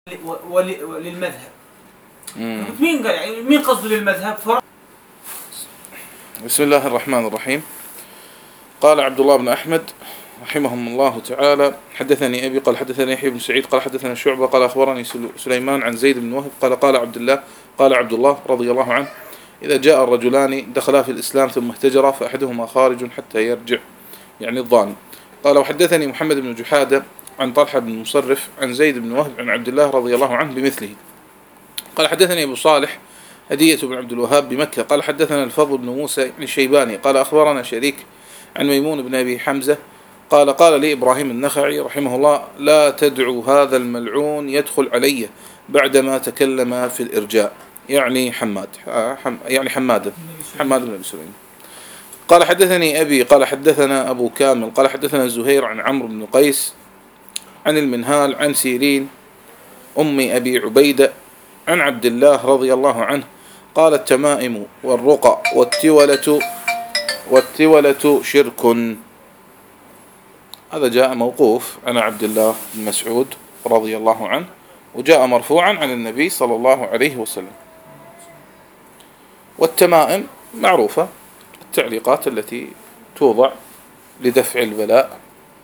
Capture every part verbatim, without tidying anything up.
وللمذهب. مين قال يعني مين قصده للمذهب؟ فرق. بسم الله الرحمن الرحيم. قال عبد الله بن أحمد رحمهم الله تعالى: حدثني أبي قال حدثني يحيى بن سعيد قال حدثنا شعبة قال أخبرني سليمان عن زيد بن وهب قال قال عبد الله قال عبد الله رضي الله عنه: إذا جاء الرجلان دخلا في الإسلام ثم اهتجرا فأحدهما خارج حتى يرجع، يعني الضاني. قال: وحدثني محمد بن جحادة عن طلحة بن مصرف عن زيد بن وهب عن عبد الله رضي الله عنه بمثله. قال: حدثني أبو صالح هدية بن عبد الوهاب بمكة قال: حدثنا الفضل بن موسى الشيباني قال: أخبرنا شريك عن ميمون بن أبي حمزة قال: قال لي إبراهيم النخعي رحمه الله: لا تدعو هذا الملعون يدخل علي بعدما تكلم في الإرجاء، يعني حماد يعني حماد حماد بن أبي سليم. قال: حدثني أبي قال حدثنا أبو كامل قال حدثنا زهير عن عمرو بن قيس عن المنهال عن سيرين أم أبي عبيدة عن عبد الله رضي الله عنه قال: التمائم والرقى والتولة والتولة شرك. هذا جاء موقوف عن عبد الله بن مسعود رضي الله عنه، وجاء مرفوعا عن النبي صلى الله عليه وسلم. والتمائم معروفة، التعليقات التي توضع لدفع البلاء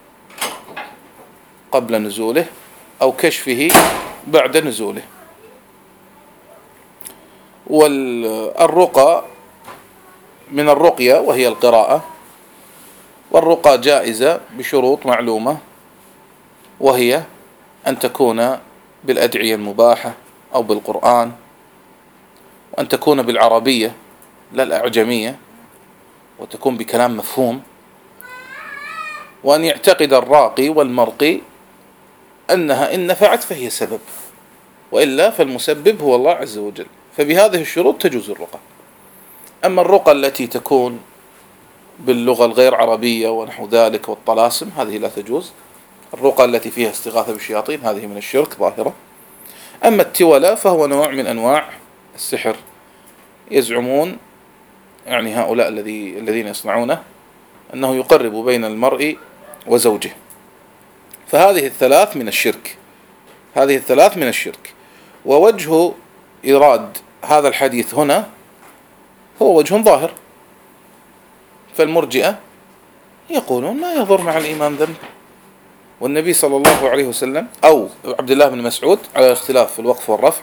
قبل نزوله أو كشفه بعد نزوله. والرقى من الرقية وهي القراءة، والرقى جائزة بشروط معلومة، وهي أن تكون بالأدعية المباحة أو بالقرآن، وأن تكون بالعربية لا الأعجمية، وتكون بكلام مفهوم، وأن يعتقد الراقي والمرقي أنها إن نفعت فهي سبب، وإلا فالمسبب هو الله عز وجل. فبهذه الشروط تجوز الرقى. أما الرقى التي تكون باللغة الغير عربية ونحو ذلك والطلاسم، هذه لا تجوز. الرقى التي فيها استغاثة بالشياطين هذه من الشرك ظاهرة. أما التولى فهو نوع من أنواع السحر، يزعمون يعني هؤلاء الذي الذين يصنعونه أنه يقرب بين المرء وزوجه. فهذه الثلاث من الشرك، هذه الثلاث من الشرك. ووجه إيراد هذا الحديث هنا هو وجه ظاهر. فالمرجئة يقولون لا يضر مع الإيمان ذنب، والنبي صلى الله عليه وسلم أو عبد الله بن مسعود على اختلاف في الوقف والرفع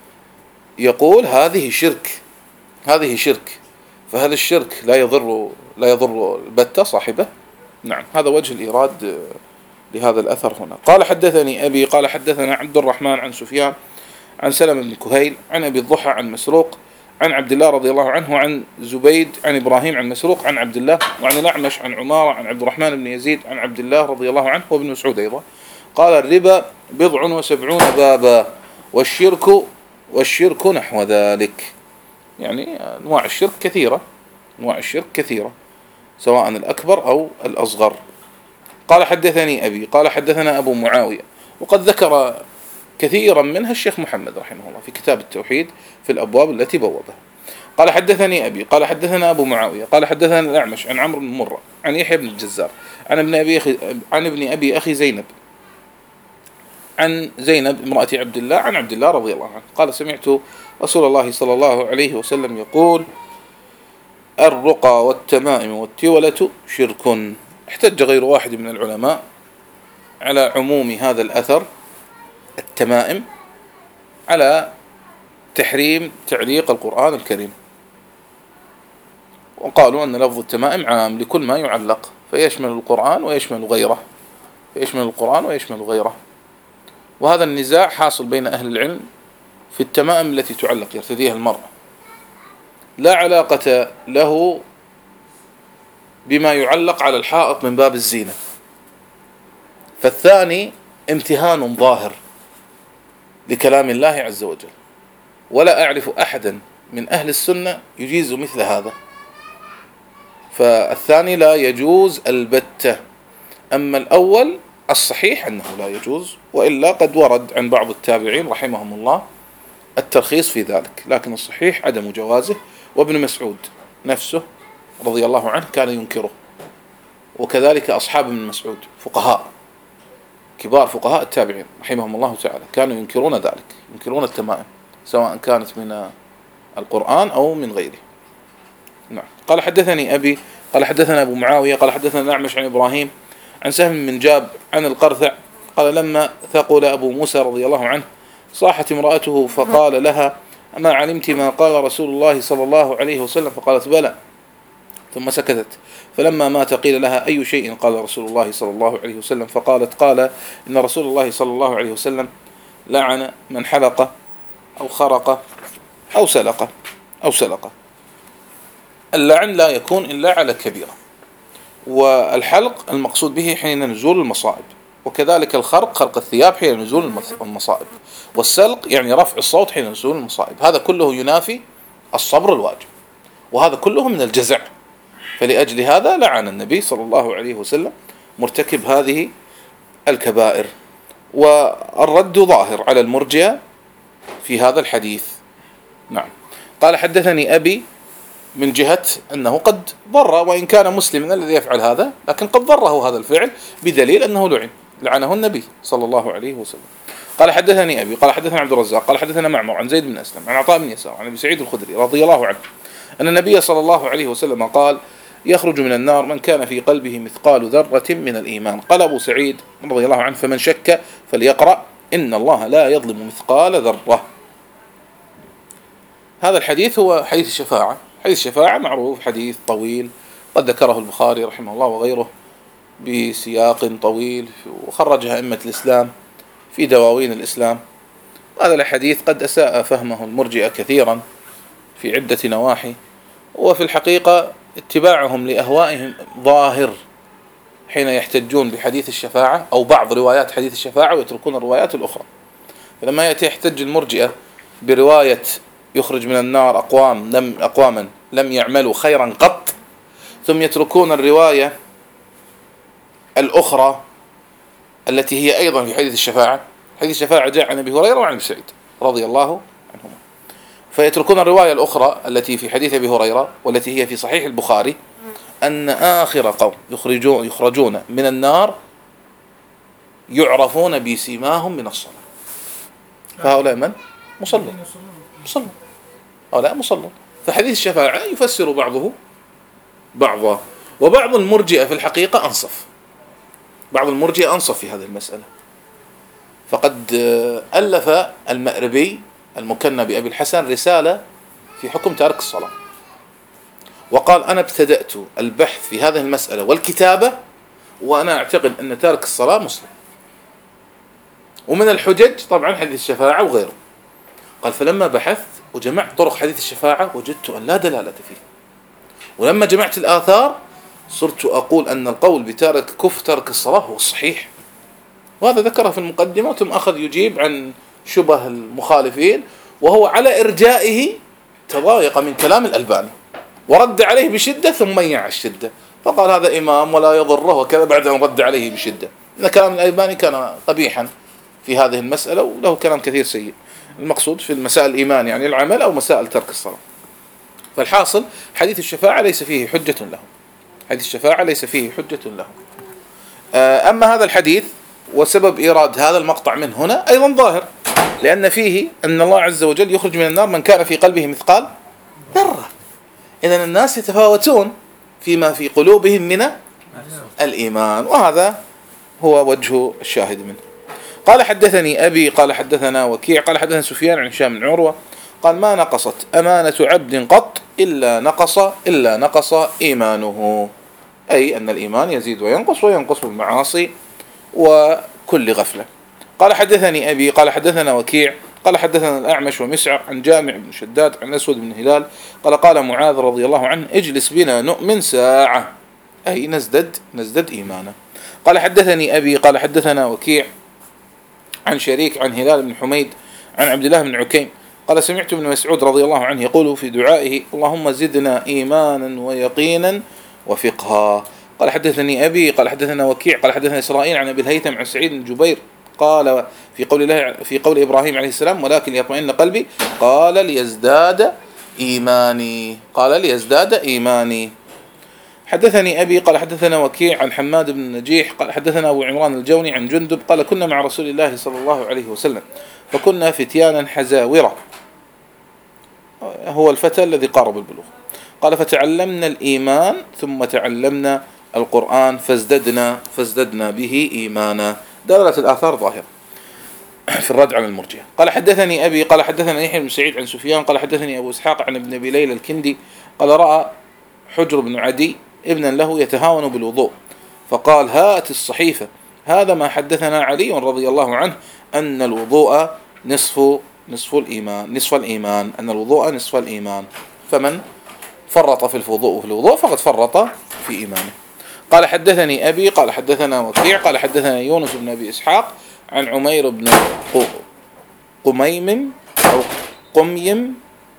يقول هذه شرك، هذه شرك. فهل الشرك لا يضر لا يضر البتة صاحبه؟ نعم، هذا وجه الإيراد لهذا الأثر هنا. قال: حدثني أبي قال حدثنا عبد الرحمن عن سفيان عن سلم بن كهيل عن أبي الضحى عن مسروق عن عبد الله رضي الله عنه عن زبيد عن إبراهيم عن مسروق عن عبد الله وعن الأعمش عن عمارة عن عبد الرحمن بن يزيد عن عبد الله رضي الله عنه وابن مسعود أيضا قال: الربا بضع وسبعون بابا والشرك والشرك نحو ذلك. يعني أنواع الشرك كثيرة، أنواع الشرك كثيرة سواء الأكبر أو الأصغر. قال: حدثني أبي قال حدثنا أبو معاوية، وقد ذكر كثيرا منها الشيخ محمد رحمه الله في كتاب التوحيد في الأبواب التي بوبها. قال: حدثني أبي قال حدثنا أبو معاوية قال حدثنا الأعمش عن عمرو بن مرة عن يحيى بن الجزار عن ابن أبي أخي عن ابن أبي أخي زينب عن زينب امرأة عبد الله عن عبد الله رضي الله عنه قال: سمعت رسول الله صلى الله عليه وسلم يقول: الرقى والتمائم والتولة شرك. احتج غير واحد من العلماء على عموم هذا الأثر التمائم على تحريم تعليق القرآن الكريم، وقالوا أن لفظ التمائم عام لكل ما يعلق، فيشمل القرآن ويشمل غيره، فيشمل القرآن ويشمل غيره. وهذا النزاع حاصل بين أهل العلم في التمائم التي تعلق يرتديها المرء، لا علاقة له بما يعلق على الحائط من باب الزينة. فالثاني امتهان ظاهر لكلام الله عز وجل، ولا أعرف أحدا من أهل السنة يجيز مثل هذا. فالثاني لا يجوز البتة. أما الأول الصحيح أنه لا يجوز، وإلا قد ورد عن بعض التابعين رحمهم الله الترخيص في ذلك، لكن الصحيح عدم جوازه. وابن مسعود نفسه رضي الله عنه كان ينكره، وكذلك أصحاب ابن مسعود فقهاء كبار فقهاء التابعين رحمهم الله تعالى كانوا ينكرون ذلك، ينكرون التمائم سواء كانت من القرآن أو من غيره. نعم. قال حدثني أبي قال حدثنا أبو معاوية قال حدثنا الأعمش عن إبراهيم عن سهم بن جاب عن القرثع قال لما ثقل أبو موسى رضي الله عنه صاحت امرأته فقال لها أما علمت ما قال رسول الله صلى الله عليه وسلم؟ فقالت بلى، ثم سكتت. فلما مات قيل لها أي شيء قال رسول الله صلى الله عليه وسلم؟ فقالت قال إن رسول الله صلى الله عليه وسلم لعن من حلق أو خرق أو سلق أو سلق. اللعن لا يكون إلا على كبيرة، والحلق المقصود به حين نزول المصائب، وكذلك الخرق خرق الثياب حين نزول المصائب، والسلق يعني رفع الصوت حين نزول المصائب. هذا كله ينافي الصبر الواجب، وهذا كله من الجزع. فلأجل هذا لعن النبي صلى الله عليه وسلم مرتكب هذه الكبائر. والرد ظاهر على المرجئة في هذا الحديث. نعم. قال حدثني أبي من جهة أنه قد ضر، وإن كان مسلما الذي يفعل هذا، لكن قد ضره هذا الفعل بدليل أنه لعن لعنه النبي صلى الله عليه وسلم. قال حدثني أبي قال حدثنا عبد الرزاق قال حدثنا معمر عن زيد بن أسلم عن عطاء بن يسار عن أبي سعيد الخدري رضي الله عنه أن النبي صلى الله عليه وسلم قال يخرج من النار من كان في قلبه مثقال ذرة من الإيمان. قال أبو سعيد رضي الله عنه فمن شك فليقرأ إن الله لا يظلم مثقال ذرة. هذا الحديث هو حديث الشفاعة. حديث الشفاعة معروف، حديث طويل قد ذكره البخاري رحمه الله وغيره بسياق طويل، وخرجها أئمة الإسلام في دواوين الإسلام. هذا الحديث قد أساء فهمه المرجئة كثيرا في عدة نواحي، وفي الحقيقة اتباعهم لأهوائهم ظاهر حين يحتجون بحديث الشفاعة أو بعض روايات حديث الشفاعة ويتركون الروايات الأخرى. فلما يأتي يحتج المرجئة برواية يخرج من النار أقوام لم أقواما لم يعملوا خيرا قط، ثم يتركون الرواية الأخرى التي هي أيضا في حديث الشفاعة. حديث الشفاعة جاء عن أبي هريرة وعن أبي سعيد رضي الله عنهما، فيتركون الرواية الأخرى التي في حديث أبي هريرة والتي هي في صحيح البخاري أن آخر قوم يخرجون, يخرجون من النار يعرفون بسيماهم من الصلاة. فهؤلاء من؟ مصلون مصلون هؤلاء مصلون. فحديث الشفاعة يفسر بعضه بعضا. وبعض المرجئة في الحقيقة أنصف، بعض المرجئة أنصف في هذه المسألة. فقد ألف المأربي المكنى بأبي الحسن رسالة في حكم تارك الصلاة، وقال أنا ابتدأت البحث في هذه المسألة والكتابة وأنا أعتقد أن تارك الصلاة مسلم. ومن الحجج طبعا حديث الشفاعة وغيره. قال فلما بحثت وجمعت طرق حديث الشفاعة وجدت أن لا دلالة فيه، ولما جمعت الآثار صرت أقول أن القول بتارك كفر ترك الصلاة هو الصحيح. وهذا ذكره في المقدمة، ثم أخذ يجيب عن شبه المخالفين، وهو على إرجائه تضايق من كلام الألباني ورد عليه بشدة ثم ميع الشدة، فقال هذا إمام ولا يضره وكذا، بعد أن رد عليه بشدة. إن كلام الألباني كان قبيحا في هذه المسألة وله كلام كثير سيء. المقصود في المسائل الإيمان يعني العمل أو مسائل ترك الصلاة. فالحاصل حديث الشفاعة ليس فيه حجة له، حديث الشفاعة ليس فيه حجة له. أما هذا الحديث وسبب إيراد هذا المقطع من هنا أيضا ظاهر، لأن فيه أن الله عز وجل يخرج من النار من كان في قلبه مثقال ذرة. إذن الناس يتفاوتون فيما في قلوبهم من الإيمان، وهذا هو وجه الشاهد منه. قال حدثني أبي قال حدثنا وكيع قال حدثنا سفيان عن هشام بن عروة قال ما نقصت أمانة عبد قط إلا نقص إلا نقص إيمانه، أي أن الإيمان يزيد وينقص وينقص بالمعاصي وكل غفلة. قال حدثني أبي قال حدثنا وكيع قال حدثنا الأعمش ومسعر عن جامع بن شداد عن أسود بن هلال قال قال معاذ رضي الله عنه اجلس بنا نؤمن ساعة، أي نزدد نزدد إيمانا. قال حدثني أبي قال حدثنا وكيع عن شريك عن هلال بن حميد عن عبد الله بن عكيم قال سمعت ابن مسعود رضي الله عنه يقول في دعائه اللهم زدنا إيمانا ويقينا وفقها. قال حدثني أبي قال حدثنا وكيع قال حدثنا إسرائيل عن أبي الهيثم عن سعيد بن جبير قال في قول الله في قول إبراهيم عليه السلام ولكن ليطمئن قلبي قال ليزداد إيماني، قال ليزداد إيماني. حدثني أبي قال حدثنا وكيع عن حماد بن نجيح قال حدثنا أبو عمران الجوني عن جندب قال كنا مع رسول الله صلى الله عليه وسلم فكنا فتيانا حزاورا، هو الفتى الذي قارب البلوغ. قال فتعلمنا الإيمان ثم تعلمنا القرآن فازددنا فازددنا به إيمانا. دلالة الآثار ظاهرة في الرد على المرجئة. قال حدثني أبي قال حدثنا يحيى بن سعيد عن سفيان قال حدثني أبو إسحاق عن ابن أبي ليلى الكندي قال رأى حجر بن عدي ابنا له يتهاون بالوضوء فقال هات الصحيفة، هذا ما حدثنا علي رضي الله عنه أن الوضوء نصف نصف الإيمان نصف الإيمان أن الوضوء نصف الإيمان، فمن فرط في الوضوء في الوضوء فقد فرط في إيمانه. قال حدثني أبي قال حدثنا وكيع قال حدثنا يونس بن أبي إسحاق عن عمير بن قميم أو قميم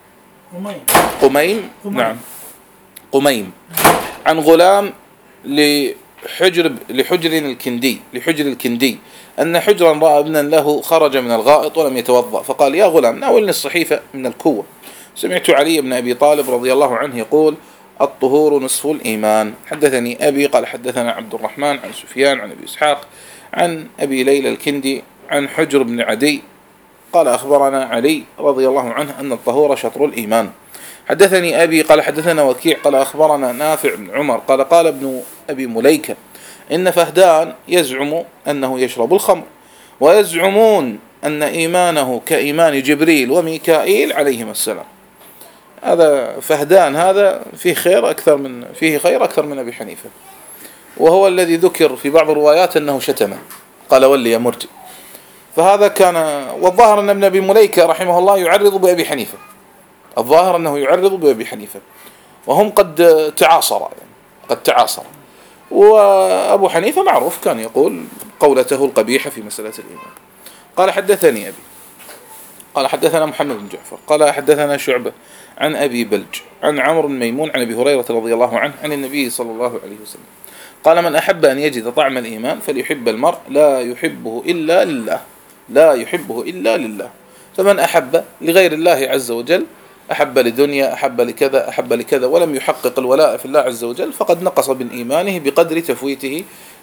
قميم نعم قميم عن غلام لحجر لحجر الكندي لحجر الكندي أن حجرا رأى ابنا له خرج من الغائط ولم يتوضأ فقال يا غلام ناولني الصحيفة من الكوة. سمعت علي بن أبي طالب رضي الله عنه يقول الطهور نصف الإيمان. حدثني أبي قال حدثنا عبد الرحمن عن سفيان عن أبي إسحاق عن أبي ليلى الكندي عن حجر بن عدي قال أخبرنا علي رضي الله عنه أن الطهور شطر الإيمان. حدثني أبي قال حدثنا وكيع قال أخبرنا نافع بن عمر قال قال ابن أبي مليكة إن فهدان يزعم أنه يشرب الخمر ويزعمون أن إيمانه كإيمان جبريل وميكائيل عليهما السلام. هذا فهدان هذا فيه خير أكثر من فيه خير أكثر من أبي حنيفة، وهو الذي ذكر في بعض الروايات أنه شتمه قال ولي يا مرجئ. فهذا كان والظاهر أن ابن أبي مليكة رحمه الله يعرض بأبي حنيفة، الظاهر أنه يعرض بأبي حنيفة وهم قد تعاصر يعني قد تعاصر وأبو حنيفة معروف كان يقول قولته القبيحة في مسألة الإيمان. قال حدثني أبي قال حدثنا محمد بن جعفر قال حدثنا شعبة عن أبي بلج عن عمرو بن ميمون عن أبي هريرة رضي الله عنه عن النبي صلى الله عليه وسلم قال من أحب أن يجد طعم الإيمان فليحب المرء لا يحبه إلا لله لا يحبه إلا لله. فمن أحب لغير الله عز وجل أحب لدنيا أحب لكذا أحب لكذا ولم يحقق الولاء في الله عز وجل فقد نقص من إيمانه بقدر تفويته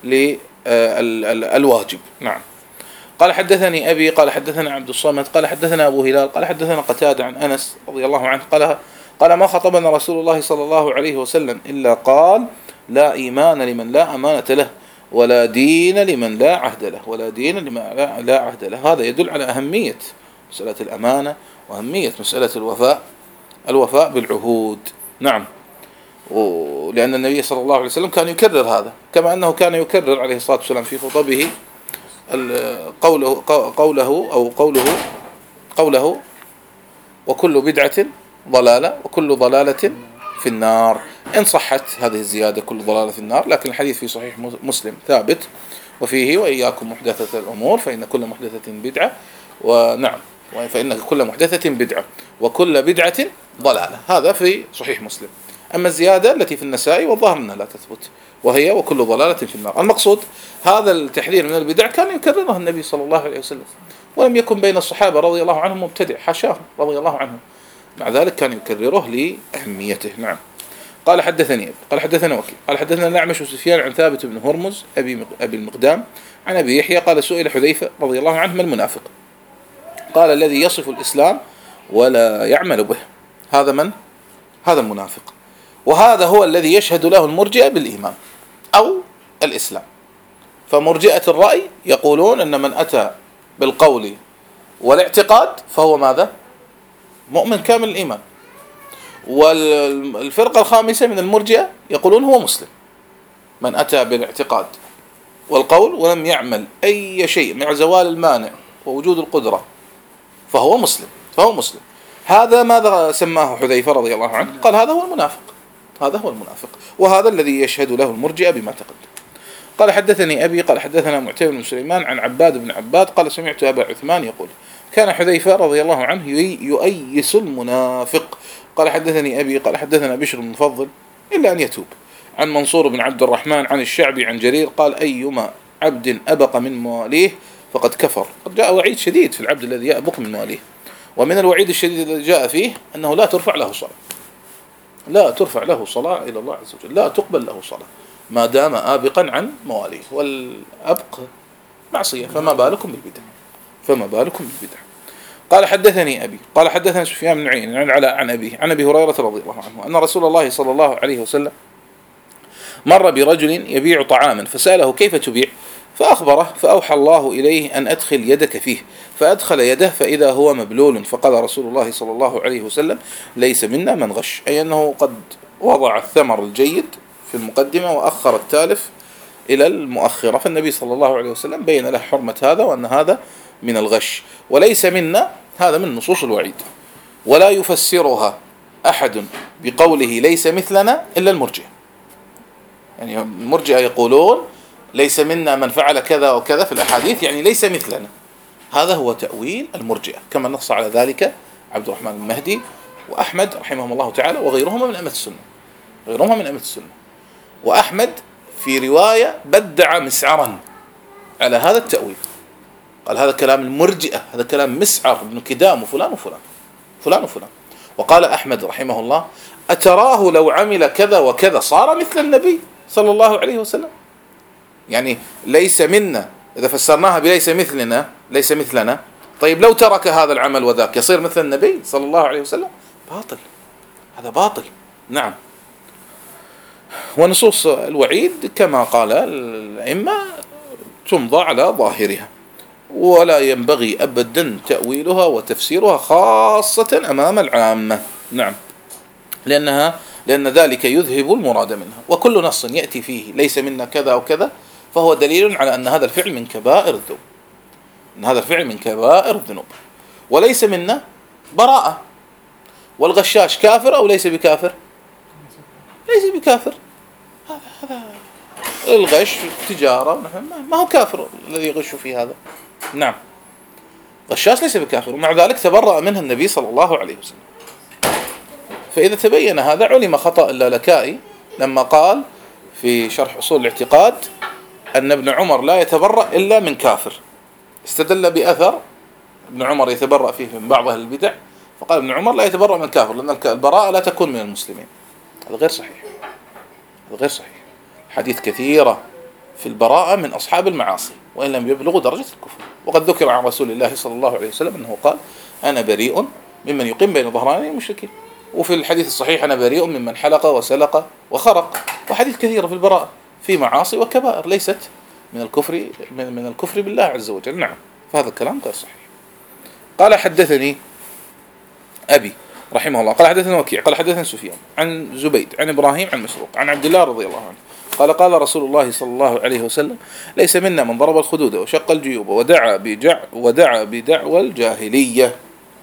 للواجب. نعم. قال حدثني أبي قال حدثنا عبد الصمد قال حدثنا أبو هلال قال حدثنا قتادة عن أنس رضي الله عنه قال قال ما خطبنا رسول الله صلى الله عليه وسلم إلا قال لا إيمان لمن لا أمانة له ولا دين لمن لا عهد له ولا دين لمن لا, لا عهد له. هذا يدل على أهمية مسألة الأمانة وأهمية مسألة الوفاء الوفاء بالعهود. نعم. لأن النبي صلى الله عليه وسلم كان يكرر هذا كما أنه كان يكرر عليه الصلاة والسلام في خطبه قوله قوله أو قوله قوله وكل بدعة ضلالة وكل ضلالة في النار، إن صحت هذه الزيادة كل ضلالة في النار، لكن الحديث في صحيح مسلم ثابت وفيه وإياكم محدثة الأمور فإن كل محدثة بدعة ونعم فإن كل محدثة بدعة وكل بدعة ضلالة، هذا في صحيح مسلم. أما الزيادة التي في النسائي والظاهر أنها لا تثبت وهي وكل ضلالة في النار. المقصود هذا التحذير من البدع كان يكرره النبي صلى الله عليه وسلم ولم يكن بين الصحابة رضي الله عنهم مبتدع حاشاه رضي الله عنهم، مع ذلك كان يكرره لأهميته. نعم. قال حدثني قال حدثنا وكيع قال حدثنا الأعمش وسفيان عن ثابت بن هرمز أبي أبي المقدام عن أبي يحيى قال سئل حذيفة رضي الله عنه ما المنافق؟ قال الذي يصف الإسلام ولا يعمل به. هذا من؟ هذا المنافق، وهذا هو الذي يشهد له المرجئة بالإيمان أو الإسلام. فمرجئة الرأي يقولون أن من أتى بالقول والاعتقاد فهو ماذا؟ مؤمن كامل الإيمان. والفرقة الخامسة من المرجئة يقولون هو مسلم من أتى بالاعتقاد والقول ولم يعمل أي شيء مع زوال المانع ووجود القدرة فهو مسلم فهو مسلم. هذا ماذا سماه حذيفة رضي الله عنه؟ قال هذا هو المنافق هذا هو المنافق وهذا الذي يشهد له المرجئة بما تقدم. قال حدثني أبي قال حدثنا معتمر بن سليمان عن عباد بن عباد قال سمعت أبا عثمان يقول كان حذيفة رضي الله عنه يؤيس المنافق. قال حدثني أبي قال حدثنا بشر بن مفضل إلا أن يتوب عن منصور بن عبد الرحمن عن الشعبي عن جرير قال أيما عبد أبق من مواليه فقد كفر. قد جاء وعيد شديد في العبد الذي يأبق من مواليه، ومن الوعيد الشديد الذي جاء فيه أنه لا ترفع له صلاة لا ترفع له صلاة إلى الله عز وجل، لا تقبل له صلاة ما دام آبقا عن مواليه، والأبق معصية، فما بالكم بالبدع، فما بالكم بالبدع. قال حدثني أبي قال حدثنا سفيان بن عيينة عن العلاء عن أبيه عن أبي هريرة رضي الله عنه أن رسول الله صلى الله عليه وسلم مر برجل يبيع طعاما فسأله كيف تبيع، فأخبره، فأوحى الله إليه أن أدخل يدك فيه، فأدخل يده فإذا هو مبلول، فقال رسول الله صلى الله عليه وسلم ليس منا من غش، أي أنه قد وضع الثمر الجيد في المقدمة وأخر التالف إلى المؤخرة، فالنبي صلى الله عليه وسلم بين له حرمة هذا وأن هذا من الغش. وليس منا هذا من نصوص الوعيد، ولا يفسرها أحد بقوله ليس مثلنا إلا المرجئة. يعني المرجئة يقولون ليس منا من فعل كذا وكذا في الأحاديث، يعني ليس مثلنا، هذا هو تأويل المرجئة، كما نص على ذلك عبد الرحمن المهدي وأحمد رحمهم الله تعالى وغيرهما من أئمة السنة، غيرهما من أئمة السنة. وأحمد في رواية بدع مسعرا على هذا التأويل، قال هذا كلام المرجئة، هذا كلام مسعر بن كدام وفلان وفلان فلان وفلان. وقال أحمد رحمه الله أتراه لو عمل كذا وكذا صار مثل النبي صلى الله عليه وسلم؟ يعني ليس منا إذا فسرناها بليس مثلنا، ليس مثلنا، طيب لو ترك هذا العمل وذاك يصير مثل النبي صلى الله عليه وسلم؟ باطل، هذا باطل. نعم. ونصوص الوعيد كما قال الأئمة تمضى على ظاهرها، ولا ينبغي أبدا تأويلها وتفسيرها خاصة أمام العامة. نعم، لأنها لأن ذلك يذهب المراد منها، وكل نص يأتي فيه ليس منا كذا وكذا فهو دليل على أن هذا الفعل من كبائر الذنوب، أن هذا الفعل من كبائر الذنوب. وليس منا براءة. والغشاش كافر أو ليس بكافر؟ ليس بكافر. هذا هذا الغش تجارة، ما هو كافر الذي يغش في هذا. نعم، غشاش ليس بكافر، ومع ذلك تبرأ منه النبي صلى الله عليه وسلم. فإذا تبين هذا علم خطأ اللالكائي لما قال في شرح أصول الاعتقاد أن ابن عمر لا يتبرأ إلا من كافر، استدل بأثر ابن عمر يتبرأ فيه من بعض أهل البدع، فقال ابن عمر لا يتبرأ من كافر لأن البراءة لا تكون من المسلمين. هذا غير صحيح، هذا غير صحيح. حديث كثيرة في البراءة من أصحاب المعاصي وإن لم يبلغوا درجة الكفر. وقد ذكر عن رسول الله صلى الله عليه وسلم أنه قال أنا بريء ممن يقيم بين ظهراني المشركين، وفي الحديث الصحيح أنا بريء ممن حلق وسلق وخرق. وحديث كثيرة في البراءة في معاصي وكبائر ليست من الكفر من الكفر بالله عز وجل. نعم، فهذا الكلام غير صحيح. قال حدثني أبي رحمه الله قال حدثنا وكيع قال حدثنا سفيان عن زبيد عن إبراهيم عن مسروق عن عبد الله رضي الله عنه قال قال رسول الله صلى الله عليه وسلم ليس منا من ضرب الخدود وشق الجيوب ودعا بدع ودعا بدعوى الجاهلية.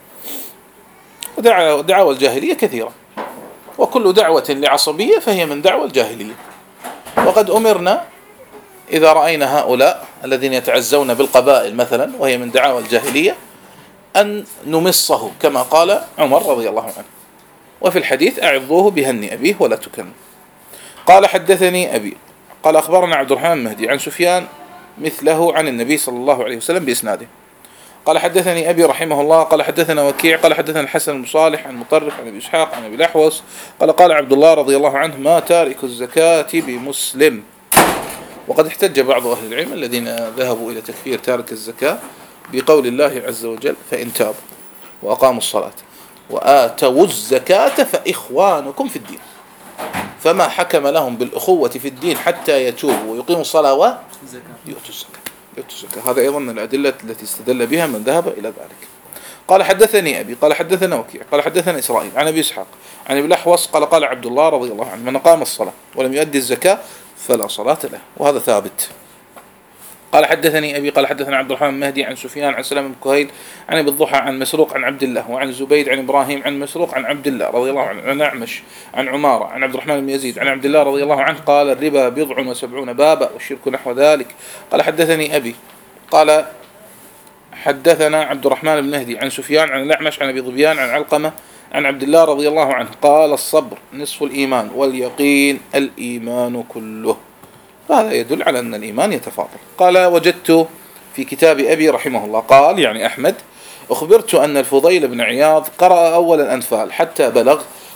ودعا دعوى الجاهلية كثيرة، وكل دعوة لعصبية فهي من دعوى الجاهلية. وقد أمرنا إذا رأينا هؤلاء الذين يتعزون بالقبائل مثلا وهي من دعوى الجاهلية أن نمصه كما قال عمر رضي الله عنه، وفي الحديث أعظوه بهن أبيه ولا تكن. قال حدثني أبي قال أخبرنا عبد الرحمن المهدي عن سفيان مثله عن النبي صلى الله عليه وسلم بإسناده. قال حدثني أبي رحمه الله قال حدثنا وكيع قال حدثنا الحسن بن صالح عن مطرف عن أبي إسحاق عن أبي الأحوص قال قال عبد الله رضي الله عنه ما تارك الزكاة بمسلم. وقد احتج بعض أهل العلم الذين ذهبوا إلى تكفير تارك الزكاة بقول الله عز وجل فإن تابوا وأقاموا الصلاة وآتوا الزكاة فإخوانكم في الدين، فما حكم لهم بالأخوة في الدين حتى يتوبوا ويقيموا الصلاة ويؤتوا الزكاة. هذا أيضا من الأدلة التي استدل بها من ذهب إلى ذلك. قال حدثني أبي قال حدثنا وكيع قال حدثنا إسرائيل عن أبي إسحاق عن أبي الأحوص قال قال عبد الله رضي الله عنه من أقام الصلاة ولم يؤدي الزكاة فلا صلاة له، وهذا ثابت. قال حدثني أبي قال حدثنا عبد الرحمن المهدي عن سفيان عن سلام بن كهيل عن أبي الضحى عن مسروق عن عبد الله وعن زبيد عن إبراهيم عن مسروق عن عبد الله رضي الله عنه عن أعمش عن عمارة عن عبد الرحمن بن يزيد عن عبد الله رضي الله عنه قال الربا بضع وسبعون بابا والشرك نحو ذلك. قال حدثني أبي قال حدثنا عبد الرحمن بن مهدي عن سفيان عن الأعمش عن أبي ظبيان عن علقمة عن عبد الله رضي الله عنه قال الصبر نصف الإيمان واليقين الإيمان كله. فهذا يدل على أن الإيمان يتفاضل. قال وجدت في كتاب أبي رحمه الله قال يعني أحمد أخبرت أن الفضيل بن عياض قرأ أول الأنفال حتى بلغ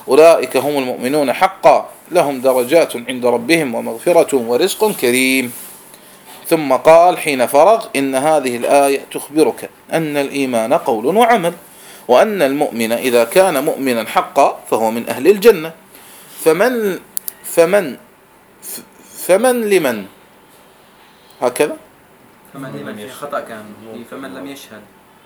أولئك هم المؤمنون حقا لهم درجات عند ربهم ومغفرة ورزق كريم. ثم قال حين فرغ: إن هذه الآية تخبرك أن الإيمان قول وعمل، وأن المؤمن إذا كان مؤمنا حقا فهو من أهل الجنة. فمن فمن فمن لمن هكذا فمن لمن في خطأ كان فمن لم يشهد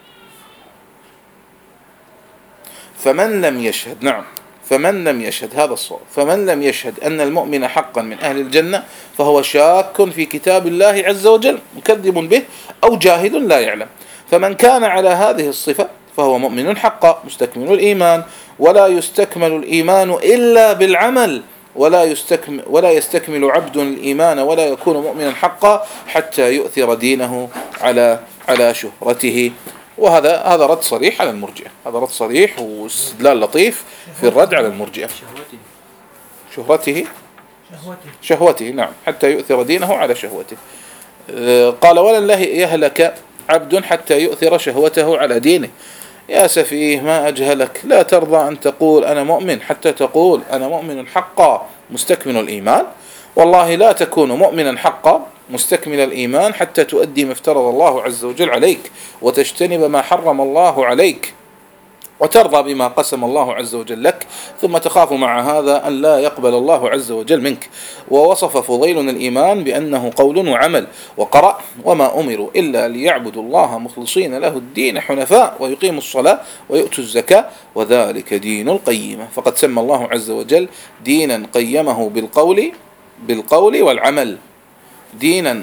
فمن لم يشهد نعم فمن لم يشهد هذا الصواب. فمن لم يشهد أن المؤمن حقا من أهل الجنة فهو شاك في كتاب الله عز وجل مكذب به أو جاهل لا يعلم. فمن كان على هذه الصفة فهو مؤمن حقا مستكمل الإيمان، ولا يستكمل الإيمان إلا بالعمل، ولا يستكمل, ولا يستكمل عبد الإيمان ولا يكون مؤمنا حقا حتى يؤثر دينه على على شهرته. وهذا هذا رد صريح على المرجئة، هذا رد صريح واستدلال لطيف في الرد على المرجئة. شهوته شهرته شهوته شهوته نعم، حتى يؤثر دينه على شهوته. قال: ولن يهلك عبد حتى يؤثر شهوته على دينه. يا سفيه ما أجهلك، لا ترضى أن تقول أنا مؤمن حتى تقول أنا مؤمن حقا مستكمل الإيمان. والله لا تكون مؤمنا حقا مستكمل الإيمان حتى تؤدي ما افترض الله عز وجل عليك، وتجتنب ما حرم الله عليك، وترضى بما قسم الله عز وجل لك، ثم تخاف مع هذا أن لا يقبل الله عز وجل منك. ووصف فضيل الإيمان بأنه قول وعمل، وقرأ: وما أمروا إلا ليعبدوا الله مخلصين له الدين حنفاء ويقيموا الصلاة ويؤتوا الزكاة وذلك دين القيمة. فقد سمى الله عز وجل دينا قيمه بالقول بالقول والعمل، دينا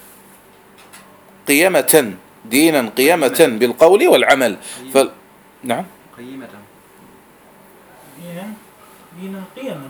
قيمة دينا قيمة بالقول والعمل. ف... نعم قيمة دينا دينا قيما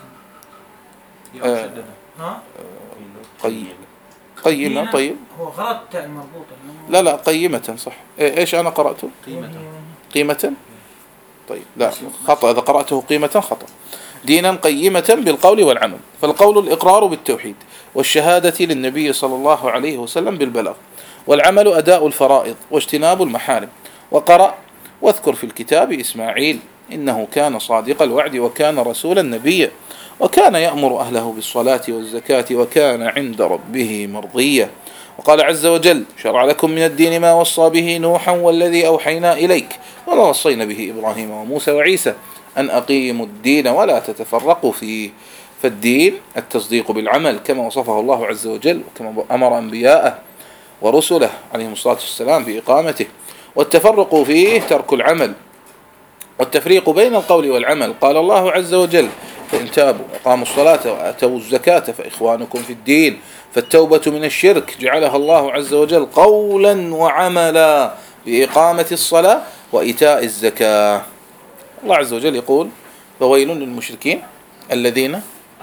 آه. ها قيم قيمة. طيب هو غلط تاء المربوطة. لا لا قيمة صح. إيش أنا قرأته قيمة قيمة. طيب لا خطأ، إذا قرأته قيمة خطأ. دينا قيمة بالقول والعمل. فالقول الإقرار بالتوحيد والشهادة للنبي صلى الله عليه وسلم بالبلاغ، والعمل أداء الفرائض واجتناب المحارم. وقرأ: واذكر في الكتاب إسماعيل إنه كان صادق الوعد وكان رسولا نبيا وكان يأمر أهله بالصلاة والزكاة وكان عند ربه مرضيا. وقال عز وجل: شرع لكم من الدين ما وصى به نوحا والذي أوحينا إليك وما وصينا به إبراهيم وموسى وعيسى أن أقيموا الدين ولا تتفرقوا فيه. فالدين التصديق بالعمل كما وصفه الله عز وجل وكما أمر أنبياءه ورسله عليهم الصلاة والسلام بإقامته. والتفرق فيه ترك العمل، والتفريق بين القول والعمل. قال الله عز وجل: فإن تابوا وقاموا الصلاة وآتوا الزكاة فإخوانكم في الدين. فالتوبة من الشرك جعلها الله عز وجل قولا وعملا بإقامة الصلاة وإيتاء الزكاة. الله عز وجل يقول: فويل للمشركين الذين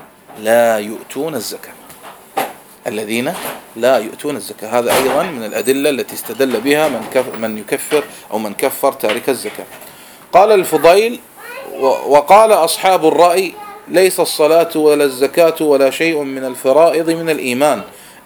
لا يؤتون الزكاة الذين لا يؤتون الزكاة. هذا أيضا من الأدلة التي استدل بها من كفر من يكفر أو من كفر تارك الزكاة. قال الفضيل: وقال أصحاب الرأي: ليس الصلاة ولا الزكاة ولا شيء من الفرائض من الإيمان،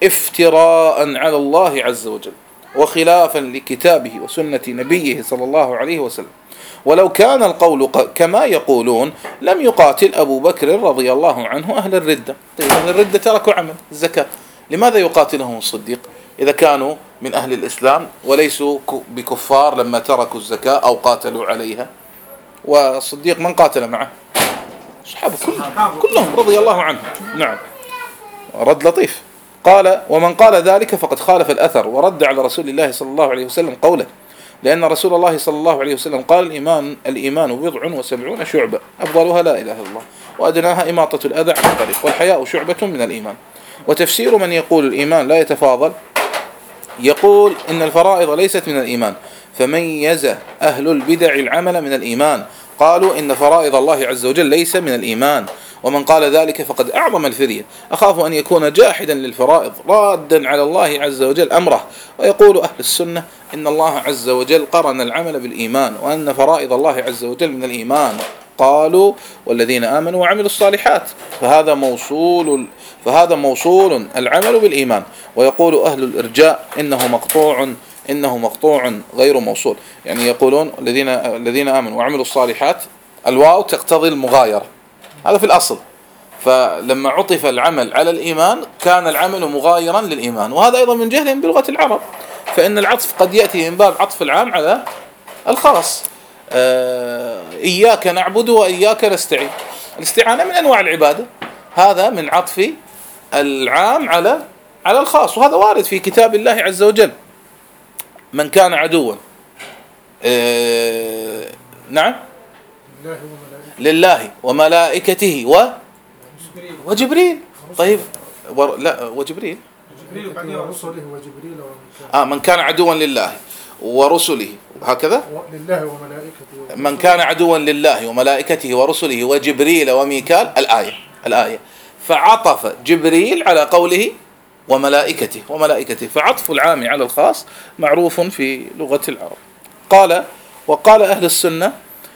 افتراء على الله عز وجل وخلافا لكتابه وسنة نبيه صلى الله عليه وسلم. ولو كان القول كما يقولون لم يقاتل أبو بكر رضي الله عنه أهل الردة. طيب أهل الردة تركوا عمل الزكاة، لماذا يقاتلهم الصديق إذا كانوا من أهل الإسلام وليسوا بكفار لما تركوا الزكاة أو قاتلوا عليها؟ والصديق من قاتل معه؟ صحابه كلهم, كلهم رضي الله عنهم. نعم، رد لطيف. قال: ومن قال ذلك فقد خالف الأثر ورد على رسول الله صلى الله عليه وسلم قوله، لأن رسول الله صلى الله عليه وسلم قال: الإيمان الإيمان بضع وسبعون شعبة أفضلها لا إله إلا الله وأدناها إماطة الأذى عن الطريق والحياء شعبة من الإيمان. وتفسير من يقول الإيمان لا يتفاضل يقول إن الفرائض ليست من الإيمان، فميز أهل البدع العمل من الإيمان، قالوا إن فرائض الله عز وجل ليس من الإيمان. ومن قال ذلك فقد أعظم الفرية. أخاف أن يكون جاحدا للفرائض رادا على الله عز وجل أمره. ويقول أهل السنة إن الله عز وجل قرن العمل بالإيمان، وأن فرائض الله عز وجل من الإيمان. قالوا: والذين آمنوا وعملوا الصالحات. فهذا موصول فهذا موصول العمل بالإيمان. ويقول أهل الإرجاء إنه مقطوع إنه مقطوع غير موصول، يعني يقولون الذين الذين آمنوا وعملوا الصالحات الواو تقتضي المغايرة، هذا في الأصل. فلما عطف العمل على الإيمان كان العمل مغايرا للإيمان، وهذا أيضا من جهلهم بلغة العرب، فإن العطف قد يأتي من باب عطف العام على الخاص. آه إياك نعبد وإياك نستعين، الاستعانة من أنواع العبادة، هذا من عطف العام على على الخاص، وهذا وارد في كتاب الله عز وجل. من كان عدوا آه نعم لله وملائكته و وجبريل. طيب ور... لا وجبريل ورسله وجبريل وميكال. آه من كان عدوا لله ورسله هكذا، لله وملائكته. من كان عدوا لله وملائكته ورسله وجبريل وميكال، الآية الآية فعطف جبريل على قوله وملائكته وملائكته، فعطف العام على الخاص معروف في لغة العرب. قال وقال أهل السنة: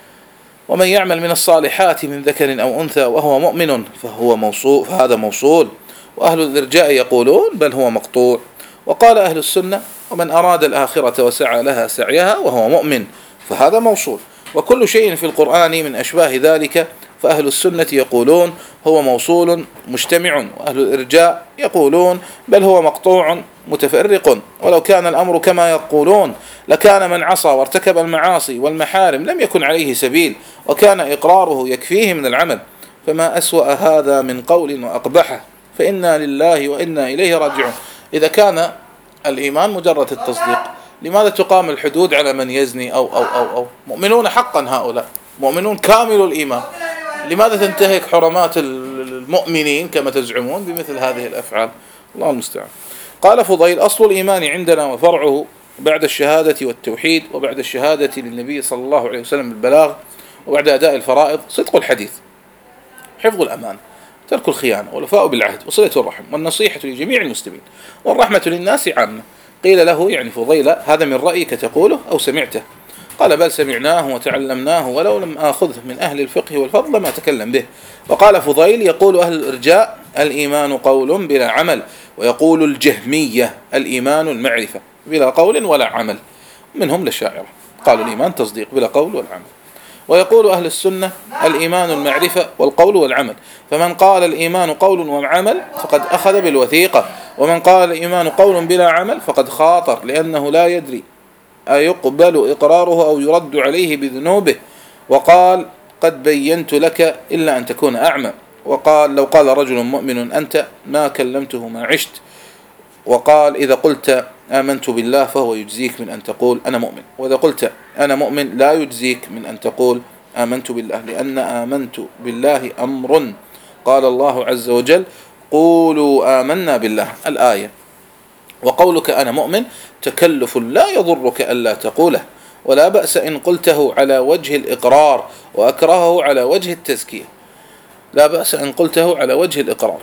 ومن يعمل من الصالحات من ذكر أو أنثى وهو مؤمن فهو موصول، فهذا موصول. وأهل الإرجاء يقولون بل هو مقطوع. وقال أهل السنة: ومن أراد الآخرة وسعى لها سعيها وهو مؤمن فهذا موصول. وكل شيء في القرآن من أشباه ذلك فأهل السنة يقولون هو موصول مجتمع، وأهل الإرجاء يقولون بل هو مقطوع متفرق. ولو كان الأمر كما يقولون لكان من عصى وارتكب المعاصي والمحارم لم يكن عليه سبيل، وكان إقراره يكفيه من العمل. فما أسوأ هذا من قول وأقبحه، فإنا لله وإنا إليه راجعون. إذا كان الإيمان مجرد التصديق، لماذا تقام الحدود على من يزني أو أو أو أو مؤمنون حقا، هؤلاء مؤمنون كامل الإيمان، لماذا تنتهك حرمات المؤمنين كما تزعمون بمثل هذه الأفعال؟ الله المستعان. قال فضيل: أصل الإيمان عندنا وفرعه بعد الشهادة والتوحيد وبعد الشهادة للنبي صلى الله عليه وسلم بالبلاغ وبعد أداء الفرائض صدق الحديث، حفظ الأمان، ترك الخيانة، والوفاء بالعهد، وصلة الرحم، والنصيحة لجميع المسلمين، والرحمة للناس عامة. قيل له يعني فضيل: هذا من رأيك تقوله أو سمعته؟ قال: بل سمعناه وتعلمناه، ولو لم آخذه من أهل الفقه والفضل ما تكلم به. وقال فضيل: يقول أهل الإرجاء: الإيمان قول بلا عمل، ويقول الجهمية: الإيمان المعرفة بلا قول ولا عمل، منهم الأشاعرة قالوا الإيمان تصديق بلا قول ولا عمل. ويقول أهل السنة: الإيمان المعرفة والقول والعمل، فمن قال الإيمان قول وعمل فقد أخذ بالوثيقة، ومن قال الإيمان قول بلا عمل فقد خاطر، لأنه لا يدري أيقبل إقراره أو يرد عليه بذنوبه. وقال: قد بينت لك إلا أن تكون أعمى. وقال: لو قال رجل مؤمن أنت ما كلمته ما عشت. وقال: إذا قلت آمنت بالله فهو يجزيك من أن تقول أنا مؤمن، وإذا قلت أنا مؤمن لا يجزيك من أن تقول آمنت بالله، لأن آمنت بالله أمر. قال الله عز وجل: قولوا آمنا بالله، الآية. وقولك أنا مؤمن تكلف لا يضرك ألا تقوله، ولا بأس إن قلته على وجه الإقرار وأكرهه على وجه التزكية. لا بأس إن قلته على وجه الإقرار.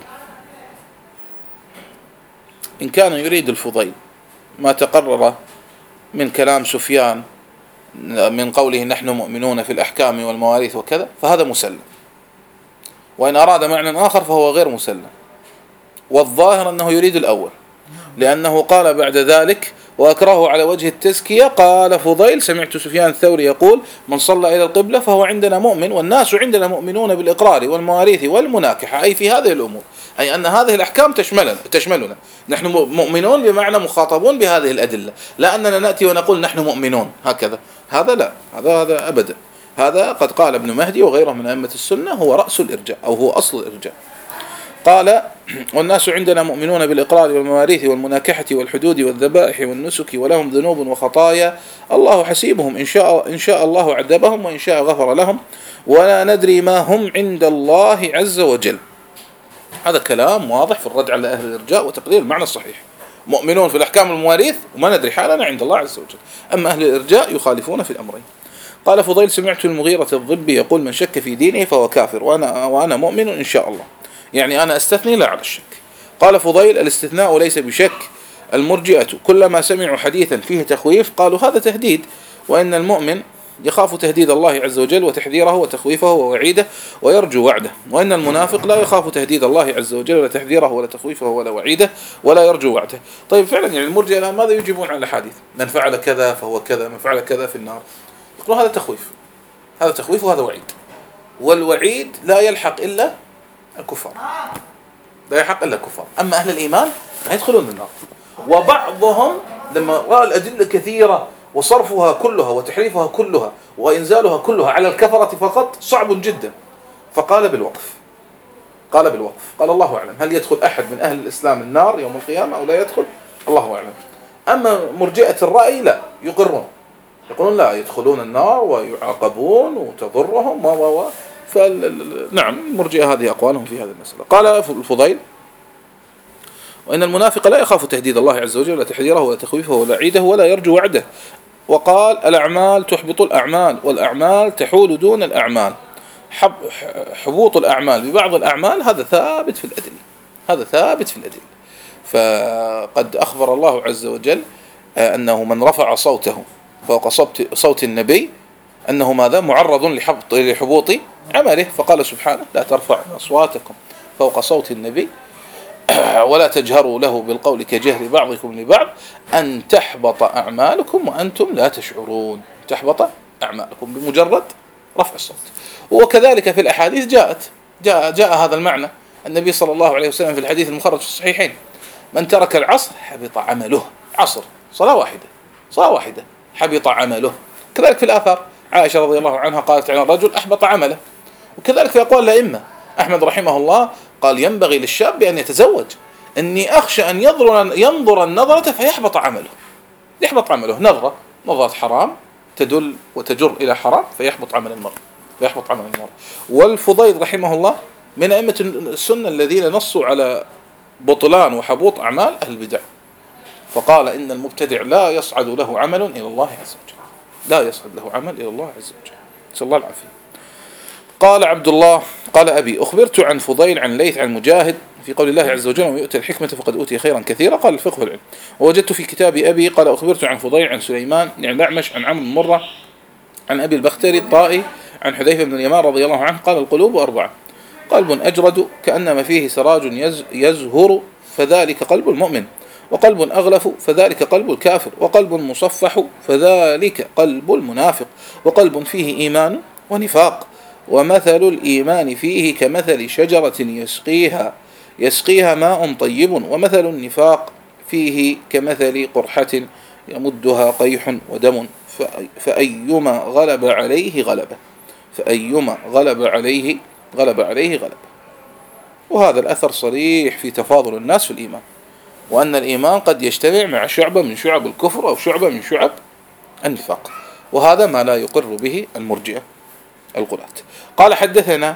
إن كان يريد الفضيل ما تقرر من كلام سفيان من قوله نحن مؤمنون في الأحكام والمواريث وكذا فهذا مسلم، وإن أراد معنى آخر فهو غير مسلم. والظاهر أنه يريد الأول، لأنه قال بعد ذلك: وأكرهه على وجه التزكية. قال فضيل: سمعت سفيان الثوري يقول: من صلى إلى القبلة فهو عندنا مؤمن، والناس عندنا مؤمنون بالإقرار والمواريث والمناكحة، أي في هذه الأمور، أي أن هذه الأحكام تشملنا تشملنا نحن مؤمنون بمعنى مخاطبون بهذه الأدلة، لا أننا نأتي ونقول نحن مؤمنون هكذا، هذا لا، هذا هذا أبدا. هذا قد قال ابن مهدي وغيره من أئمة السنة هو رأس الإرجاء أو هو أصل الإرجاء. قال: والناس عندنا مؤمنون بالإقرار والمواريث والمناكحة والحدود والذبائح والنسك، ولهم ذنوب وخطايا الله حسيبهم، إن شاء, إن شاء الله عذبهم وإن شاء غفر لهم، ولا ندري ما هم عند الله عز وجل. هذا كلام واضح في الرد على أهل الإرجاء وتقرير المعنى الصحيح. مؤمنون في الأحكام والمواريث وما ندري حالنا عند الله عز وجل. أما أهل الإرجاء يخالفون في الأمرين. قال فضيل: سمعت المغيرة الضبي يقول: من شك في دينه فهو كافر، وأنا, وأنا مؤمن إن شاء الله، يعني أنا أستثني لا على الشك. قال فضيل: الاستثناء ليس بشك. المرجئة كلما سمعوا حديثا فيه تخويف قالوا هذا تهديد، وإن المؤمن يخاف تهديد الله عز وجل وتحذيره وتخويفه ووعيده ويرجو وعده، وإن المنافق لا يخاف تهديد الله عز وجل ولا تحذيره ولا تخويفه ولا وعيده ولا يرجو وعده. طيب فعلا يعني المرجئة الآن ماذا يجيبون عن الحديث؟ من فعل كذا فهو كذا، من فعل كذا في النار. يقولون هذا تخويف، هذا تخويف وهذا وعيد. والوعيد لا يلحق إلا الكفار، لا يلحق إلا الكفار. أما أهل الإيمان لا يدخلون النار. وبعضهم لما رأى الأدلة كثيرة وصرفها كلها وتحريفها كلها وإنزالها كلها على الكفرة فقط صعب جدا، فقال بالوقف، قال بالوقف، قال الله أعلم هل يدخل أحد من أهل الإسلام النار يوم القيامة أو لا يدخل، الله أعلم. أما مرجئة الرأي لا، يقرون، يقولون لا يدخلون النار ويعاقبون وتضرهم و و فنعم المرجئة هذه أقوالهم في هذه المسألة. قال الفضيل: وإن المنافق لا يخاف تهديد الله عز وجل ولا تحذيره ولا تخويفه ولا عيده ولا يرجو وعده. وقال: الأعمال تحبط الأعمال والأعمال تحول دون الأعمال. حبوط الأعمال ببعض الأعمال هذا ثابت في الأدلة، هذا ثابت في الأدلة. فقد أخبر الله عز وجل أنه من رفع صوته فوق صوت النبي أنه ماذا؟ معرض لحبوط عمله. فقال سبحانه: لا ترفعوا أصواتكم فوق صوت النبي ولا تجهروا له بالقول كجهر بعضكم لبعض أن تحبط أعمالكم وأنتم لا تشعرون. تحبط أعمالكم بمجرد رفع الصوت. وكذلك في الأحاديث جاءت جاء, جاء هذا المعنى. النبي صلى الله عليه وسلم في الحديث المخرج في الصحيحين: من ترك العصر حبط عمله. عصر صلاة واحدة، صلاة واحدة حبط عمله. كذلك في الآثار عائشة رضي الله عنها قالت عن الرجل أحبط عمله. وكذلك في أقوال الأئمة. أحمد رحمه الله قال: ينبغي للشاب بأن يتزوج، إني أخشى أن ينظر, ينظر النظرة فيحبط عمله. يحبط عمله نظرة نظرة حرام تدل وتجر إلى حرام فيحبط عمل المرء، فيحبط عمل المرء. والفضيل رحمه الله من أئمة السنة الذين نصوا على بطلان وحبوط أعمال أهل البدع، فقال: إن المبتدع لا يصعد له عمل إلى الله عز وجل، لا يصعد له عمل إلى الله عز وجل، نسأل الله العافية. قال عبد الله: قال أبي: أخبرت عن فضيل عن ليث عن مجاهد في قول الله عز وجل: ويؤتى الحكمة فقد أوتي خيرا كثيرا. قال: الفقه والعلم. ووجدت في كتاب أبي قال: أخبرت عن فضيل عن سليمان يعني الأعمش عن عمرو بن مرة عن أبي البختري الطائي عن حذيفة بن اليمان رضي الله عنه قال: القلوب أربعة: قلب أجرد كأنما فيه سراج يزهر فذلك قلب المؤمن، وقلب أغلف فذلك قلب الكافر، وقلب مصفح فذلك قلب المنافق، وقلب فيه إيمان ونفاق، ومثل الإيمان فيه كمثل شجرة يسقيها يسقيها ماء طيب، ومثل النفاق فيه كمثل قرحة يمدها قيح ودم، فأيما غلب عليه غلبه فأيما غلب عليه غلب عليه غلبه. وهذا الأثر صريح في تفاضل الناس في الإيمان، وأن الإيمان قد يجتمع مع شعبة من شعب الكفر أو شعبة من شعب النفاق، وهذا ما لا يقر به المرجئة الغلاة. قال: حدثنا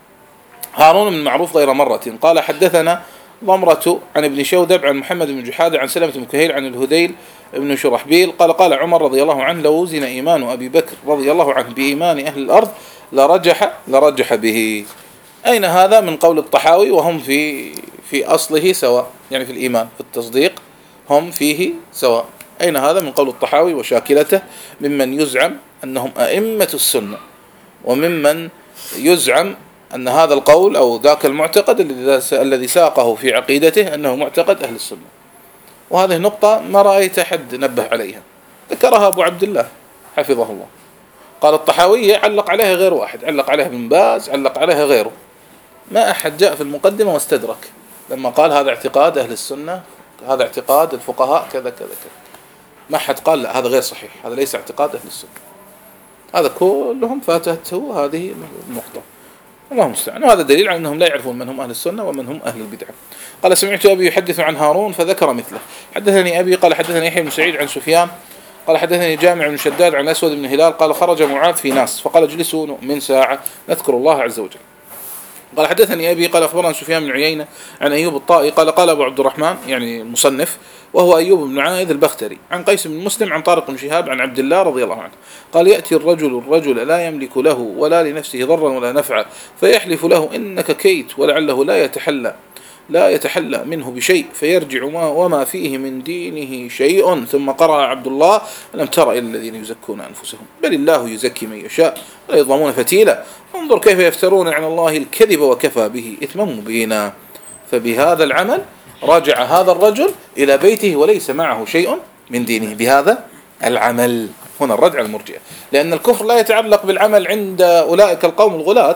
هارون بن معروف غير مرة قال: حدثنا ضمرة عن ابن شوذب عن محمد بن جحادة عن سلمة بن كهيل عن الهذيل بن شرحبيل قال: قال عمر رضي الله عنه: لو وزن إيمان أبي بكر رضي الله عنه بإيمان أهل الأرض لرجح لرجح به. أين هذا؟ من قول الطحاوي، وهم في في أصله سواء، يعني في الإيمان في التصديق هم فيه سواء. أين هذا؟ من قول الطحاوي وشاكلته ممن يزعم أنهم أئمة السنة، وممن يزعم أن هذا القول أو ذاك المعتقد الذي ساقه في عقيدته أنه معتقد أهل السنة. وهذه نقطة ما رأيت أحد نبه عليها، ذكرها أبو عبد الله حفظه الله. قال الطحاوي علق عليها غير واحد، علق عليها ابن باز، علق عليها غيره، ما أحد جاء في المقدمة واستدرك لما قال هذا اعتقاد أهل السنة، هذا اعتقاد الفقهاء كذا كذا كذا. ما أحد قال لا هذا غير صحيح، هذا ليس اعتقاد أهل السنة. هذا كلهم فاتته هذه النقطة، الله المستعان. وهذا دليل على أنهم لا يعرفون من هم أهل السنة ومن هم أهل البدعة. قال: سمعت أبي يحدث عن هارون فذكر مثله. حدثني أبي قال: حدثني يحيى بن سعيد عن سفيان قال: حدثني جامع بن شداد عن أسود بن هلال قال: خرج معاذ في ناس فقال: اجلسوا من ساعة نذكر الله عز وجل. قال: حدثني أبي قال: أخبرنا سفيان بن عيينة عن أيوب الطائي قال: قال أبو عبد الرحمن يعني المصنف وهو أيوب بن عائذ البختري عن قيس بن مسلم عن طارق بن شهاب عن عبد الله رضي الله عنه قال: يأتي الرجل الرجل لا يملك له ولا لنفسه ضرا ولا نفعا فيحلف له إنك كيت ولعله لا يتحلى لا يتحلى منه بشيء فيرجع ما وما فيه من دينه شيء. ثم قرأ عبد الله: ألم تر إلى الذين يزكون أنفسهم بل الله يزكي من يشاء ولا يظلمون فتيلا انظر كيف يفترون على الله الكذب وكفى به إثما مبينا. فبهذا العمل رجع هذا الرجل إلى بيته وليس معه شيء من دينه، بهذا العمل. هنا الرجع المرجئة، لأن الكفر لا يتعلق بالعمل عند أولئك القوم الغلاة،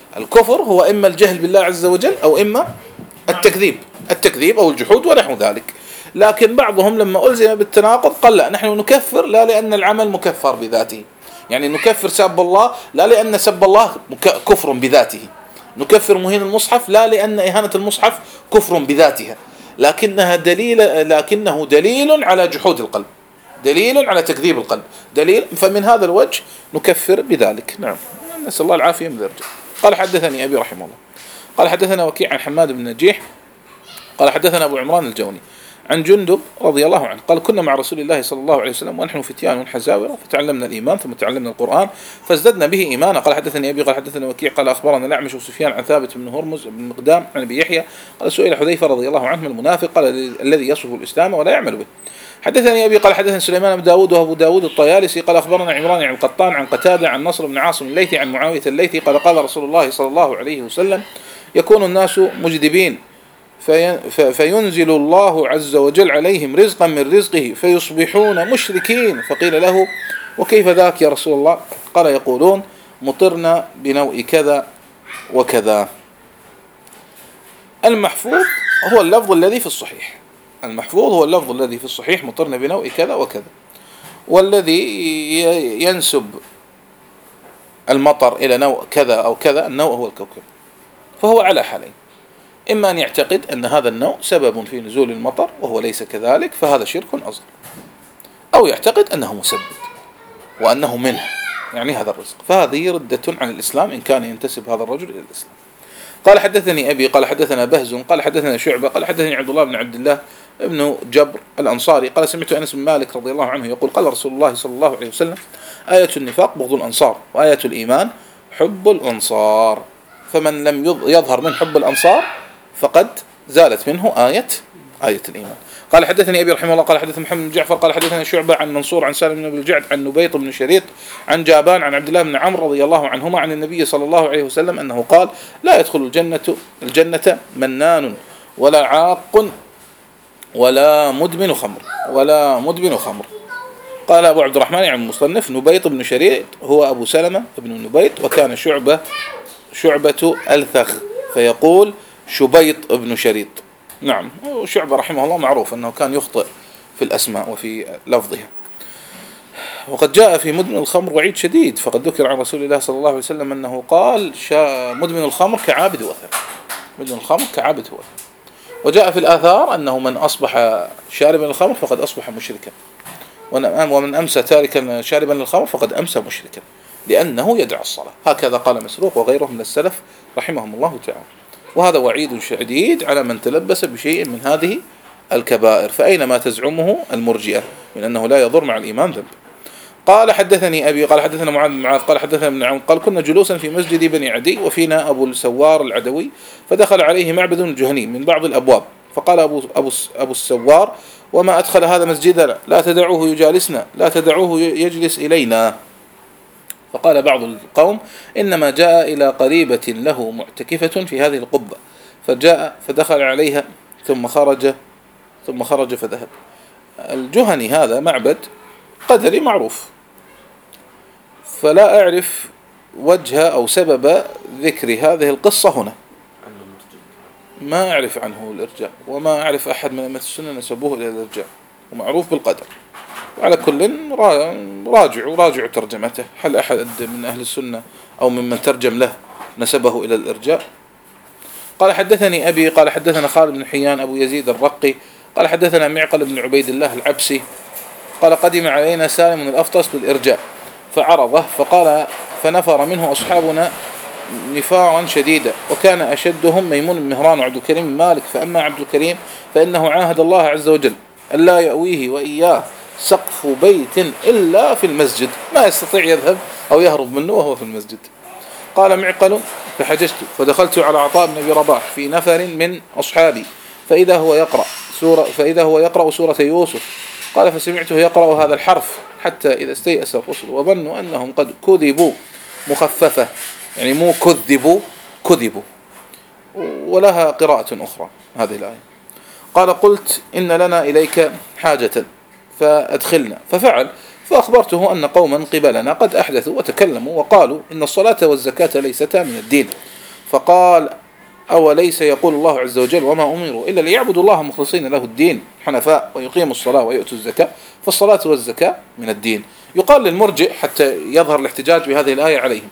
الكفر هو إما الجهل بالله عز وجل أو إما التكذيب التكذيب أو الجحود ونحو ذلك. لكن بعضهم لما ألزم بالتناقض قال لا، نحن نكفر لا لأن العمل مكفر بذاته، يعني نكفر سب الله لا لأن سب الله كفر بذاته، نكفر مهين المصحف لا لأن إهانة المصحف كفر بذاتها، لكنها دليل لكنه دليل على جحود القلب، دليل على تكذيب القلب، دليل، فمن هذا الوجه نكفر بذلك. نعم، نسأل الله العافية من الرجال. قال حدثني أبي رحمه الله قال حدثنا وكيع عن حماد بن نجيح قال حدثنا أبو عمران الجوني عن جندب رضي الله عنه قال كنا مع رسول الله صلى الله عليه وسلم ونحن فتيان حزاورة فتعلمنا الإيمان ثم تعلمنا القرآن فازددنا به إيمانا. قال حدثني أبي قال حدثنا وكيع قال أخبرنا الأعمش وسفيان عن ثابت بن هرمز بن مقدام عن أبي يحيى قال سئل حذيفة رضي الله عنه المنافق قال الذي يصف الإسلام ولا يعمل به. حدثني أبي قال حدثنا سليمان بن داود وأبو داود الطيالسي قال أخبرنا عمران عن القطان عن قتادة عن نصر بن عاصم الليثي عن معاوية الليثي قال قال رسول الله صلى الله عليه وسلم يكون الناس مجدبين فينزل الله عز وجل عليهم رزقا من رزقه فيصبحون مشركين فقيل له وكيف ذاك يا رسول الله؟ قال يقولون مطرنا بنوء كذا وكذا. المحفوظ هو اللفظ الذي في الصحيح، المحفوظ هو اللفظ الذي في الصحيح مطرنا بنوء كذا وكذا، والذي ينسب المطر إلى نوء كذا أو كذا النوء هو الكوكب، فهو على حالين، إما أن يعتقد أن هذا النوع سبب في نزول المطر وهو ليس كذلك فهذا شرك أصغر، أو يعتقد أنه مسبب وأنه منه يعني هذا الرزق، فهذه ردة عن الإسلام إن كان ينتسب هذا الرجل إلى الإسلام. قال حدثني أبي قال حدثنا بهز قال حدثنا شعبة قال حدثني عبد الله بن عبد الله ابن جبر الأنصاري قال سمعت أنس بن مالك رضي الله عنه يقول قال رسول الله صلى الله عليه وسلم آية النفاق بغض الأنصار وآية الإيمان حب الأنصار، فمن لم يظهر من حب الأنصار فقد زالت منه آية آية الإيمان. قال حدثني أبي رحمه الله قال حدثنا محمد بن جعفر قال حدثنا شعبة عن منصور عن سالم بن الجعد عن نبيط بن شريط عن جابان عن عبد الله بن عمرو رضي الله عنهما عن النبي صلى الله عليه وسلم أنه قال لا يدخل الجنة الجنة منان ولا عاق ولا مدمن خمر ولا مدمن خمر. قال أبو عبد الرحمن عن المصنف نبيط بن شريط هو أبو سلمة بن نبيط وكان شعبة شعبة الثخ فيقول شبيط بن شريط. نعم، وشعبة رحمه الله معروف أنه كان يخطئ في الأسماء وفي لفظها. وقد جاء في مدمن الخمر وعيد شديد، فقد ذكر عن رسول الله صلى الله عليه وسلم أنه قال مدمن الخمر كعابد وثن، مدمن الخمر كعابد وثن. وجاء في الآثار أنه من أصبح شاربا الخمر فقد أصبح مشركا، ومن أمسى تاركا شاربا الخمر فقد أمسى مشركا لأنه يدعى الصلاة. هكذا قال مسروق وغيره من السلف رحمهم الله تعالى. وهذا وعيد شديد على من تلبس بشيء من هذه الكبائر، فأينما تزعمه المرجئة من أنه لا يضر مع الإيمان ذنب. قال حدثني أبي قال حدثنا معاذ بن معاذ قال حدثنا ابن عون قال كنا جلوسا في مسجد بني عدي وفينا أبو السوار العدوي فدخل عليه معبد الجهني من بعض الأبواب فقال أبو, أبو, أبو السوار وما أدخل هذا مسجدنا لا تدعوه يجالسنا لا تدعوه يجلس إلينا. فقال بعض القوم إنما جاء إلى قريبة له معتكفة في هذه القبة فجاء فدخل عليها ثم خرج ثم خرج فذهب. الجهني هذا معبد قدري معروف، فلا أعرف وجه أو سبب ذكر هذه القصة هنا، ما أعرف عنه الإرجاء وما أعرف أحد من أئمة السنة نسبوه إلى الإرجاء، ومعروف بالقدر. وعلى كل راجعوا راجعوا ترجمته، هل أحد من أهل السنة أو ممن ترجم له نسبه إلى الإرجاء؟ قال حدثني أبي قال حدثنا خالد بن حيان أبو يزيد الرقي قال حدثنا معقل بن عبيد الله العبسي قال قدم علينا سالم من الأفطس بالإرجاء فعرضه فقال فنفر منه أصحابنا نفارا شديدا وكان أشدهم ميمون بن مهران وعبد الكريم بن مالك. فأما عبد الكريم فإنه عاهد الله عز وجل ألا يأويه وإياه سقف بيت إلا في المسجد، ما يستطيع يذهب أو يهرب منه وهو في المسجد. قال معقل فحججت فدخلت على عطاء بن أبي رباح في نفر من أصحابي فإذا هو يقرأ سورة فإذا هو يقرأ سورة يوسف قال فسمعته يقرأ هذا الحرف حتى إذا استيأس الرسل وظنوا أنهم قد كذبوا مخففة يعني مو كذبوا كذبوا، ولها قراءة أخرى هذه الآية. قال قلت إن لنا إليك حاجة فأدخلنا ففعل فأخبرته أن قوما قبلنا قد أحدثوا وتكلموا وقالوا إن الصلاة والزكاة ليستا من الدين فقال أوليس يقول الله عز وجل وما أمروا إلا ليعبدوا الله مخلصين له الدين حنفاء ويقيموا الصلاة ويؤتوا الزكاة فالصلاة والزكاة من الدين. يقال للمرجئ حتى يظهر الاحتجاج بهذه الآية عليهم: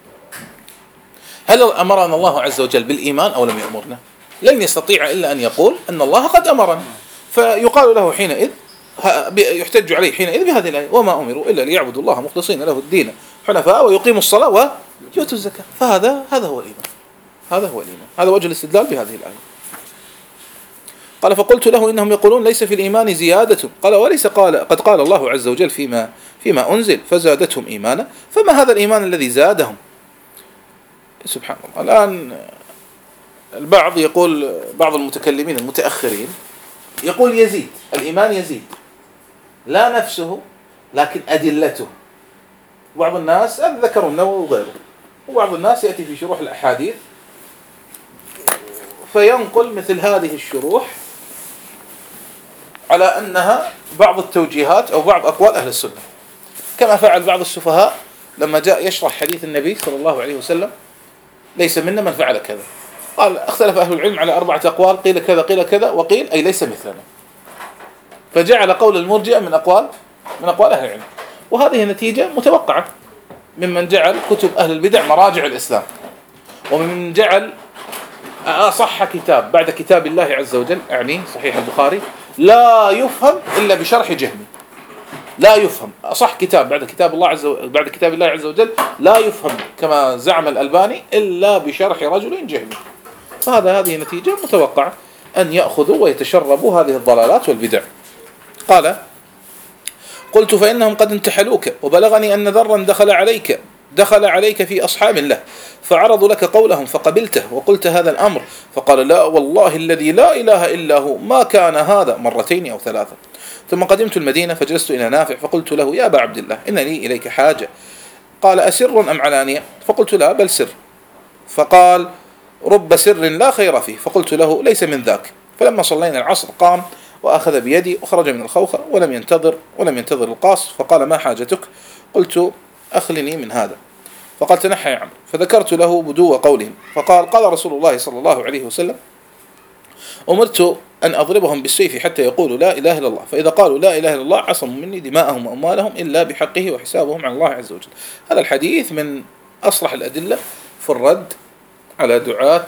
هل أمرنا الله عز وجل بالإيمان أو لم يأمرنا؟ لن يستطيع إلا أن يقول أن الله قد أمرنا، فيقال له حينئذ، يحتج عليه حينئذ بهذه الآية: وما أمروا إلا ليعبدوا الله مخلصين له الدين حنفاء ويقيموا الصلاة ويؤتوا الزكاة. فهذا هذا هو الإيمان، هذا هو الإيمان، هذا وجه الاستدلال بهذه الآية. قال: فقلت له إنهم يقولون ليس في الإيمان زيادة. قال: وليس قال قد قال الله عز وجل فيما فيما أنزل فزادتهم إيمانا، فما هذا الإيمان الذي زادهم؟ سبحان الله. الآن البعض يقول، بعض المتكلمين المتأخرين يقول يزيد، الإيمان يزيد لا نفسه لكن أدلته. بعض الناس ذكروا النووي وغيره، وبعض الناس يأتي في شروح الأحاديث فينقل مثل هذه الشروح على أنها بعض التوجيهات أو بعض أقوال أهل السنة، كما فعل بعض السفهاء لما جاء يشرح حديث النبي صلى الله عليه وسلم: ليس منا من فعل كذا. قال: اختلف أهل العلم على أربعة أقوال، قيل كذا قيل كذا وقيل أي ليس مثلنا. فجعل قول المرجئة من أقوال من أقوال أهل العلم، وهذه نتيجة متوقعة ممن جعل كتب أهل البدع مراجع الإسلام، وممن جعل أصح كتاب بعد كتاب الله عز وجل، أعني صحيح البخاري، لا يفهم إلا بشرح جهمي. لا يفهم أصح كتاب بعد كتاب الله عز وجل، بعد كتاب الله عز وجل لا يفهم كما زعم الألباني إلا بشرح رجل جهمي. فهذا هذه نتيجة متوقعة أن يأخذوا ويتشربوا هذه الضلالات والبدع. قال: قلت: فإنهم قد انتحلوك، وبلغني أن ذرا دخل عليك دخل عليك في أصحاب له فعرضوا لك قولهم فقبلته وقلت هذا الأمر، فقال: لا والله الذي لا إله إلا هو ما كان هذا، مرتين أو ثلاثة. ثم قدمت المدينة فجلست إلى نافع فقلت له: يا أبا عبد الله إن لي إليك حاجة. قال: أسر أم علانية؟ فقلت: لا بل سر. فقال: رب سر لا خير فيه. فقلت له: ليس من ذاك. فلما صلينا العصر قام وأخذ بيدي وخرج من الخوخة ولم ينتظر ولم ينتظر القاص، فقال: ما حاجتك؟ قلت: أخلني من هذا. فقال: تنحى يا عمرو. فذكرت له بدو قولهم، فقال: قال رسول الله صلى الله عليه وسلم: أمرت أن أضربهم بالسيف حتى يقولوا لا إله إلا الله، فإذا قالوا لا إله إلا الله عصموا مني دماءهم وأموالهم إلا بحقه وحسابهم على الله عز وجل. هذا الحديث من أصلح الأدلة في الرد على دعاة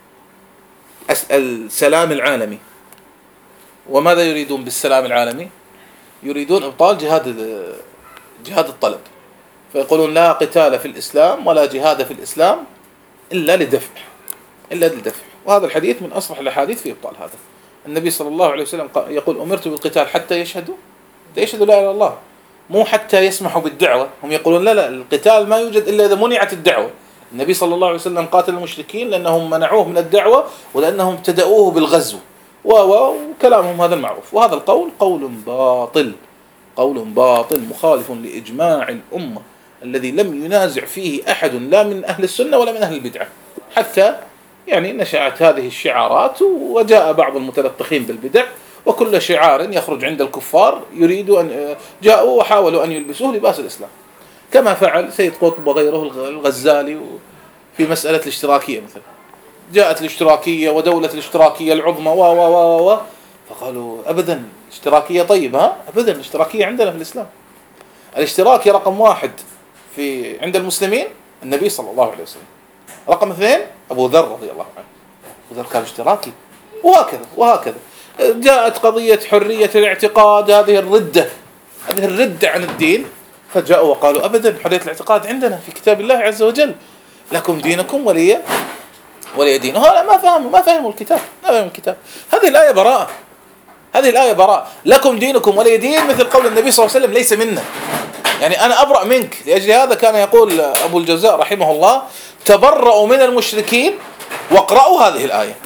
السلام العالمي. وماذا يريدون بالسلام العالمي؟ يريدون إبطال جهاد جهاد الطلب، فيقولون لا قتال في الإسلام ولا جهاد في الإسلام إلا لدفع إلا لدفع وهذا الحديث من أصرح الأحاديث في إبطال هذا. النبي صلى الله عليه وسلم يقول: أمرت بالقتال حتى يشهدوا يشهدوا لا إله إلا الله، مو حتى يسمحوا بالدعوة. هم يقولون لا لا القتال ما يوجد إلا إذا منعت الدعوة. النبي صلى الله عليه وسلم قاتل المشركين لأنهم منعوه من الدعوة ولأنهم ابتدأوه بالغزو، وكلامهم هذا المعروف. وهذا القول قول باطل قول باطل مخالف لإجماع الأمة الذي لم ينازع فيه أحد لا من أهل السنة ولا من أهل البدعة، حتى يعني نشأت هذه الشعارات وجاء بعض المتلطخين بالبدع، وكل شعار يخرج عند الكفار يريد أن جاءوا وحاولوا أن يلبسوه لباس الإسلام، كما فعل سيد قطب وغيره الغزالي في مسألة الاشتراكية. مثلا جاءت الاشتراكية ودولة الاشتراكية العظمى و و و و فقالوا أبدا اشتراكية طيب ها أبدا الاشتراكية عندنا في الإسلام. الاشتراكي رقم واحد في عند المسلمين النبي صلى الله عليه وسلم، رقم اثنين أبو ذر رضي الله عنه، أبو ذر كان اشتراكي، وهكذا وهكذا. جاءت قضية حرية الاعتقاد، هذه الردة هذه الردة عن الدين، فجاءوا وقالوا أبدا حرية الاعتقاد عندنا في كتاب الله عز وجل، لكم دينكم ولي ولي دين. هؤلاء ما فهموا ما فهموا الكتاب ما فهموا الكتاب. هذه الآية براءة هذه الآية براءة لكم دينكم ولي دين، مثل قول النبي صلى الله عليه وسلم: ليس منا، يعني أنا أبرأ منك. لأجل هذا كان يقول أبو الجوزاء رحمه الله: تبرأوا من المشركين واقرأوا هذه الآية،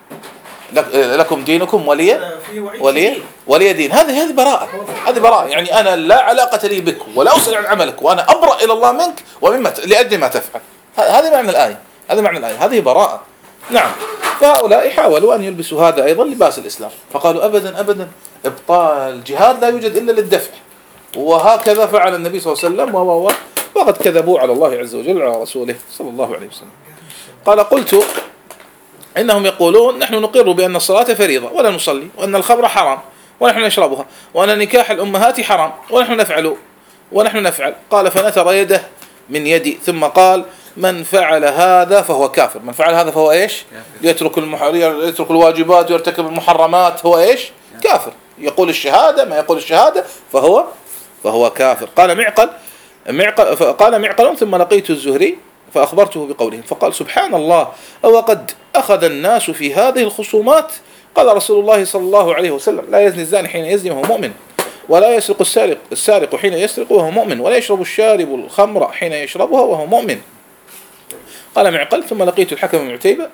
لكم دينكم ولي ولي ولي دين. هذه هذه براءة هذه براءة يعني أنا لا علاقة لي بك ولا أسأل عن عملك، وأنا أبرأ إلى الله منك ومما لأجل ما تفعل. هذه معنى الآية هذا معنى الآية هذه براءة. نعم. فهؤلاء حاولوا أن يلبسوا هذا أيضا لباس الإسلام، فقالوا أبدا أبدا إبطال الجهاد لا يوجد إلا للدفع، وهكذا فعل النبي صلى الله عليه وسلم، وقد كذبوا على الله عز وجل وعلى رسوله صلى الله عليه وسلم. قال قلت إنهم يقولون نحن نقر بأن الصلاة فريضة ولا نصلي، وأن الخمر حرام ونحن نشربها، وأن نكاح الأمهات حرام ونحن نفعل ونحن نفعل. قال فنثر يده من يدي ثم قال من فعل هذا فهو كافر. من فعل هذا فهو إيش؟ يترك المحر... يترك الواجبات ويرتكب المحرمات، هو إيش؟ كافر. يقول الشهادة ما يقول الشهادة فهو فهو كافر. قال معقل معقل قال معقل ثم لقيت الزهري فأخبرته بقولهم فقال سبحان الله أو قد أخذ الناس في هذه الخصومات. قال رسول الله صلى الله عليه وسلم لا يزني الزاني حين يزني وهو مؤمن، ولا يسرق السارق السارق حين يسرق وهو مؤمن، ولا يشرب الشارب الخمر حين يشربها وهو مؤمن. قال معقل ثم لقيت الحكم بن عتيبة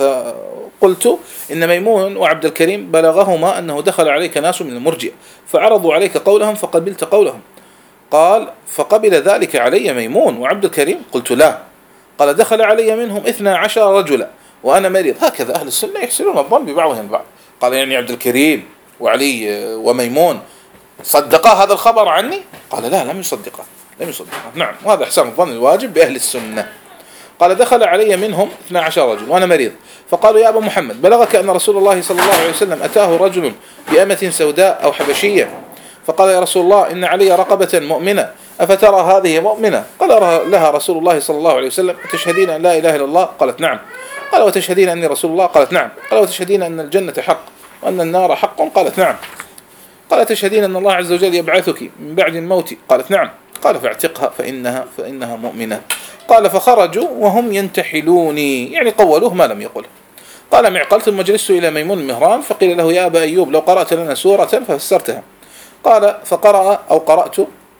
فقلت إن ميمون وعبد الكريم بلغهما أنه دخل عليك ناس من المرجئة فعرضوا عليك قولهم فقبلت قولهم. قال فقبل ذلك علي ميمون وعبد الكريم؟ قلت لا. قال دخل علي منهم اثنا عشر رجلا وأنا مريض. هكذا أهل السنة يحسنون الظن ببعضهم البعض. قال يعني عبد الكريم وعلي وميمون صدقا هذا الخبر عني؟ قال لا لم يصدقا لم يصدقا. نعم، وهذا إحسان الظن الواجب بأهل السنة. قال دخل علي منهم اثنا عشر رجل وأنا مريض فقالوا يا أبا محمد بلغك أن رسول الله صلى الله عليه وسلم أتاه رجل بأمة سوداء أو حبشية فقال يا رسول الله إن علي رقبة مؤمنة أفترى هذه مؤمنة؟ قال لها رسول الله صلى الله عليه وسلم تشهدين أن لا إله إلا الله؟ قالت نعم. قال وتشهدين أني رسول الله؟ قالت نعم. قال وتشهدين أن الجنة حق وأن النار حق؟ قالت نعم. قال تشهدين أن الله عز وجل يبعثك من بعد الموت؟ قالت نعم. قال فاعتقها فإنها فإنها مؤمنة. قال فخرجوا وهم ينتحلوني، يعني قولوه ما لم يقله. قال معقل ثم جلست إلى ميمون المهران فقيل له يا أبا أيوب لو قرأت لنا سورة ففسرتها. قال فقرأ أو قرأت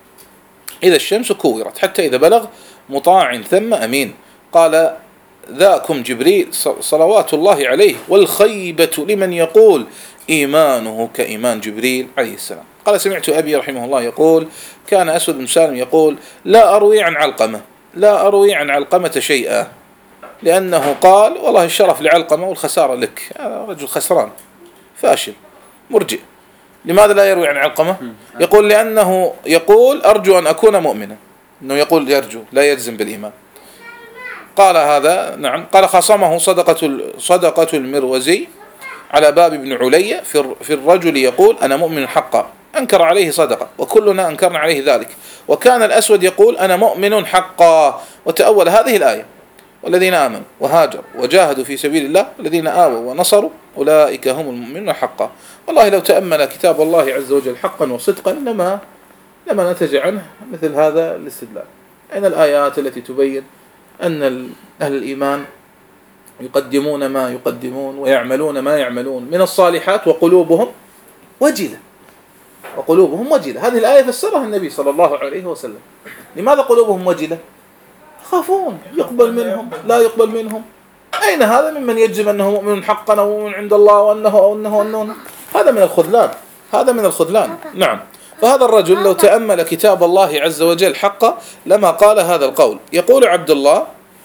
إذا الشمس كورت حتى إذا بلغ مطاع ثم أمين. قال ذاكم جبريل صلوات الله عليه والخيبة لمن يقول إيمانه كإيمان جبريل عليه السلام. قال سمعت أبي رحمه الله يقول كان أسود بن سالم يقول لا أروي عن علقمة لا أروي عن علقمة شيئا لأنه قال والله الشرف لعلقمة والخسارة لك. هذا رجل خسران فاشل مرجئ. لماذا لا يروي عن علقمة؟ يقول لأنه يقول أرجو أن أكون مؤمنا، أنه يقول يرجو لا يجزم بالإيمان. قال هذا نعم. قال خصمه صدقة صدقة المروزي على باب ابن علي في الرجل يقول أنا مؤمن حقا، أنكر عليه صدقة وكلنا أنكرنا عليه ذلك. وكان الأسود يقول أنا مؤمن حقا وتأول هذه الآية والذين آمنوا وهاجروا وجاهدوا في سبيل الله الذين آووا ونصروا أولئك هم المؤمنون حقا. والله لو تأمل كتاب الله عز وجل حقا وصدقا لما لما نتج عنه مثل هذا الاستدلال. أين الآيات التي تبين أن أهل الإيمان يقدمون ما يقدمون ويعملون ما يعملون من الصالحات وقلوبهم وجلة وقلوبهم وجلة. هذه الآية فسرها النبي صلى الله عليه وسلم. لماذا قلوبهم وجلة؟ خافون يقبل منهم لا يقبل منهم. أين هذا ممن يجزم أنه مؤمن حقا أو مؤمن عند الله وأنه أو أنه, وأنه. هذا من الخذلان هذا من الخذلان. نعم. فهذا الرجل لو تأمل كتاب الله عز وجل حقا لما قال هذا القول. يقول عبد الله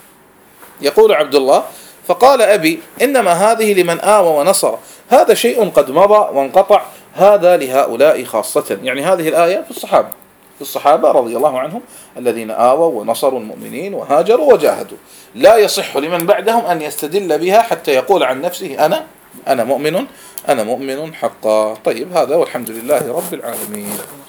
يقول عبد الله فقال أبي إنما هذه لمن آوى ونصر، هذا شيء قد مضى وانقطع، هذا لهؤلاء خاصة. يعني هذه الآية في الصحابة في الصحابة رضي الله عنهم الذين آووا ونصروا المؤمنين وهاجروا وجاهدوا. لا يصح لمن بعدهم أن يستدل بها حتى يقول عن نفسه أنا أنا مؤمن أنا مؤمن حقا. طيب هذا والحمد لله رب العالمين.